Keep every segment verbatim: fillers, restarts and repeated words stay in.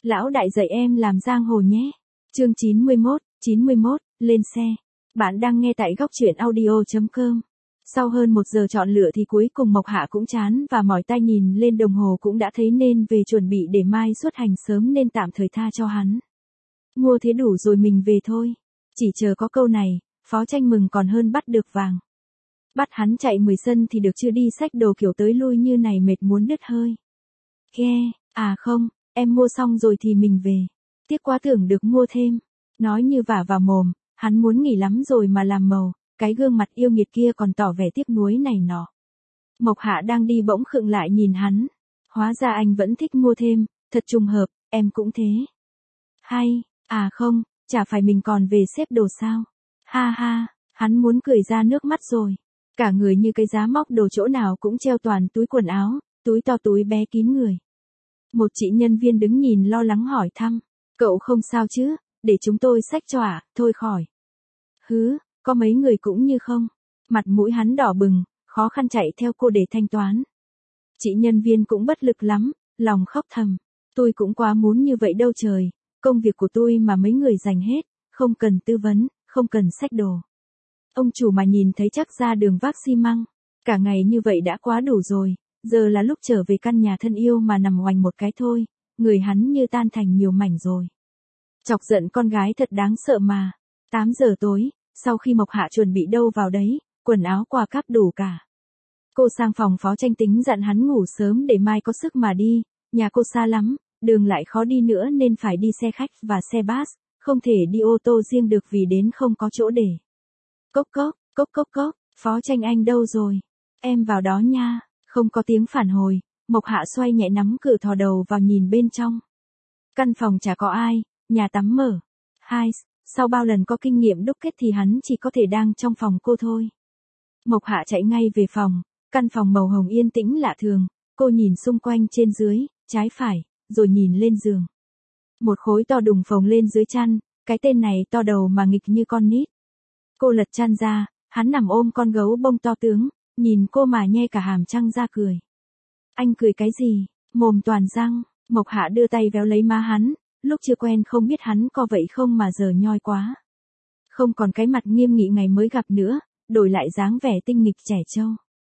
Lão đại dạy em làm giang hồ nhé. Chương chín mươi mốt, chín mươi mốt, lên xe. Bạn đang nghe tại góc truyện audio chấm com. Sau hơn một giờ chọn lựa thì cuối cùng Mộc Hạ cũng chán và mỏi tai, nhìn lên đồng hồ cũng đã thấy nên về chuẩn bị để mai xuất hành sớm nên tạm thời tha cho hắn. Mua thế đủ rồi mình về thôi. Chỉ chờ có câu này, Phó Tranh mừng còn hơn bắt được vàng. Bắt hắn chạy mười sân thì được, chưa đi xách đồ kiểu tới lui như này mệt muốn đứt hơi. Ghe, à không, em mua xong rồi thì mình về. Tiếc quá, tưởng được mua thêm. Nói như vả vào mồm, hắn muốn nghỉ lắm rồi mà làm màu, cái gương mặt yêu nghiệt kia còn tỏ vẻ tiếc nuối này nọ. Mộc Hạ đang đi bỗng khựng lại nhìn hắn. Hóa ra anh vẫn thích mua thêm, thật trùng hợp, em cũng thế. Hay, à không, chả phải mình còn về xếp đồ sao? Ha ha, hắn muốn cười ra nước mắt rồi. Cả người như cái giá móc đồ, chỗ nào cũng treo toàn túi quần áo, túi to túi bé kín người. Một chị nhân viên đứng nhìn lo lắng hỏi thăm. Cậu không sao chứ, để chúng tôi xách cho ạ, à? Thôi khỏi. Hứ, có mấy người cũng như không. Mặt mũi hắn đỏ bừng, khó khăn chạy theo cô để thanh toán. Chị nhân viên cũng bất lực lắm, lòng khóc thầm. Tôi cũng quá muốn như vậy đâu trời, công việc của tôi mà mấy người giành hết, không cần tư vấn, không cần xách đồ. Ông chủ mà nhìn thấy chắc ra đường vác xi măng. Cả ngày như vậy đã quá đủ rồi, giờ là lúc trở về căn nhà thân yêu mà nằm oành một cái thôi, người hắn như tan thành nhiều mảnh rồi. Chọc giận con gái thật đáng sợ mà. tám giờ tối, sau khi Mộc Hạ chuẩn bị đâu vào đấy, quần áo quà cáp đủ cả. Cô sang phòng Phó Tranh tính dặn hắn ngủ sớm để mai có sức mà đi, nhà cô xa lắm, đường lại khó đi nữa nên phải đi xe khách và xe bus, không thể đi ô tô riêng được vì đến không có chỗ để. Cốc cốc, cốc cốc cốc, Phó Tranh anh đâu rồi? Em vào đó nha. Không có tiếng phản hồi, Mộc Hạ xoay nhẹ nắm cửa thò đầu vào nhìn bên trong. Căn phòng chả có ai, nhà tắm mở. Hai, sau bao lần có kinh nghiệm đúc kết thì hắn chỉ có thể đang trong phòng cô thôi. Mộc Hạ chạy ngay về phòng, căn phòng màu hồng yên tĩnh lạ thường, cô nhìn xung quanh trên dưới, trái phải, rồi nhìn lên giường. Một khối to đùng phồng lên dưới chăn, cái tên này to đầu mà nghịch như con nít. Cô lật chăn ra, hắn nằm ôm con gấu bông to tướng, nhìn cô mà nhe cả hàm răng ra cười. Anh cười cái gì, mồm toàn răng. Mộc Hạ đưa tay véo lấy má hắn, lúc chưa quen không biết hắn có vậy không mà giờ nhoi quá. Không còn cái mặt nghiêm nghị ngày mới gặp nữa, đổi lại dáng vẻ tinh nghịch trẻ trâu.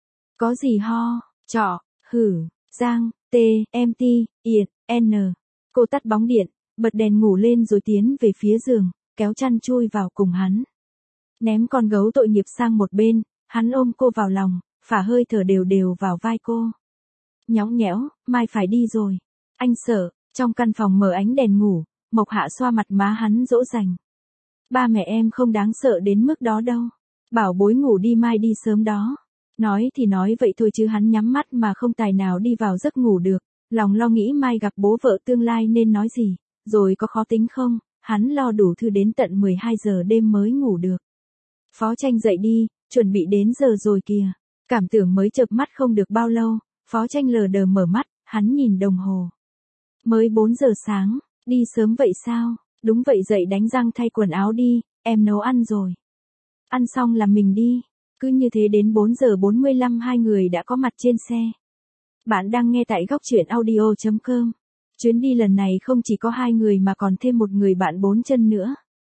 Có gì ho, trọ, hử, giang, tê, em ti, yệt, n. Cô tắt bóng điện, bật đèn ngủ lên rồi tiến về phía giường, kéo chăn chui vào cùng hắn. Ném con gấu tội nghiệp sang một bên, hắn ôm cô vào lòng, phả hơi thở đều đều vào vai cô. Nhõng nhẽo, mai phải đi rồi. Anh sợ. Trong căn phòng mở ánh đèn ngủ, Mộc Hạ xoa mặt má hắn dỗ dành. Ba mẹ em không đáng sợ đến mức đó đâu. Bảo bối ngủ đi, mai đi sớm đó. Nói thì nói vậy thôi chứ hắn nhắm mắt mà không tài nào đi vào giấc ngủ được. Lòng lo nghĩ mai gặp bố vợ tương lai nên nói gì, rồi có khó tính không, hắn lo đủ thư đến tận mười hai giờ đêm mới ngủ được. Phó Tranh dậy đi, chuẩn bị đến giờ rồi kìa. Cảm tưởng mới chợp mắt không được bao lâu, Phó Tranh lờ đờ mở mắt, hắn nhìn đồng hồ. Mới bốn giờ sáng, đi sớm vậy sao? Đúng vậy, dậy đánh răng thay quần áo đi, em nấu ăn rồi. Ăn xong là mình đi. Cứ như thế đến bốn giờ bốn mươi lăm hai người đã có mặt trên xe. Bạn đang nghe tại góc truyện audio chấm com. Chuyến đi lần này không chỉ có hai người mà còn thêm một người bạn bốn chân nữa.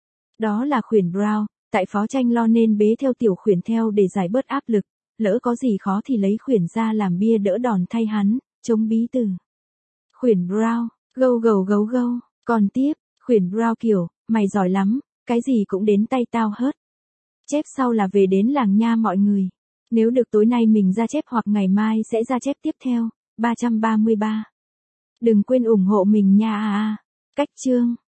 Đó là Khuyển Brown, tại Phó Tranh lo nên bế theo tiểu Khuyển theo để giải bớt áp lực, lỡ có gì khó thì lấy Khuyển ra làm bia đỡ đòn thay hắn, chống bí từ. Khuyển Brown, gâu gầu gấu gâu, còn tiếp, Khuyển Brown kiểu, mày giỏi lắm, cái gì cũng đến tay tao hớt. Chép sau là về đến làng nha mọi người. Nếu được tối nay mình ra chép hoặc ngày mai sẽ ra chép tiếp theo. ba trăm ba mươi ba. Đừng quên ủng hộ mình nha à à. Cách chương.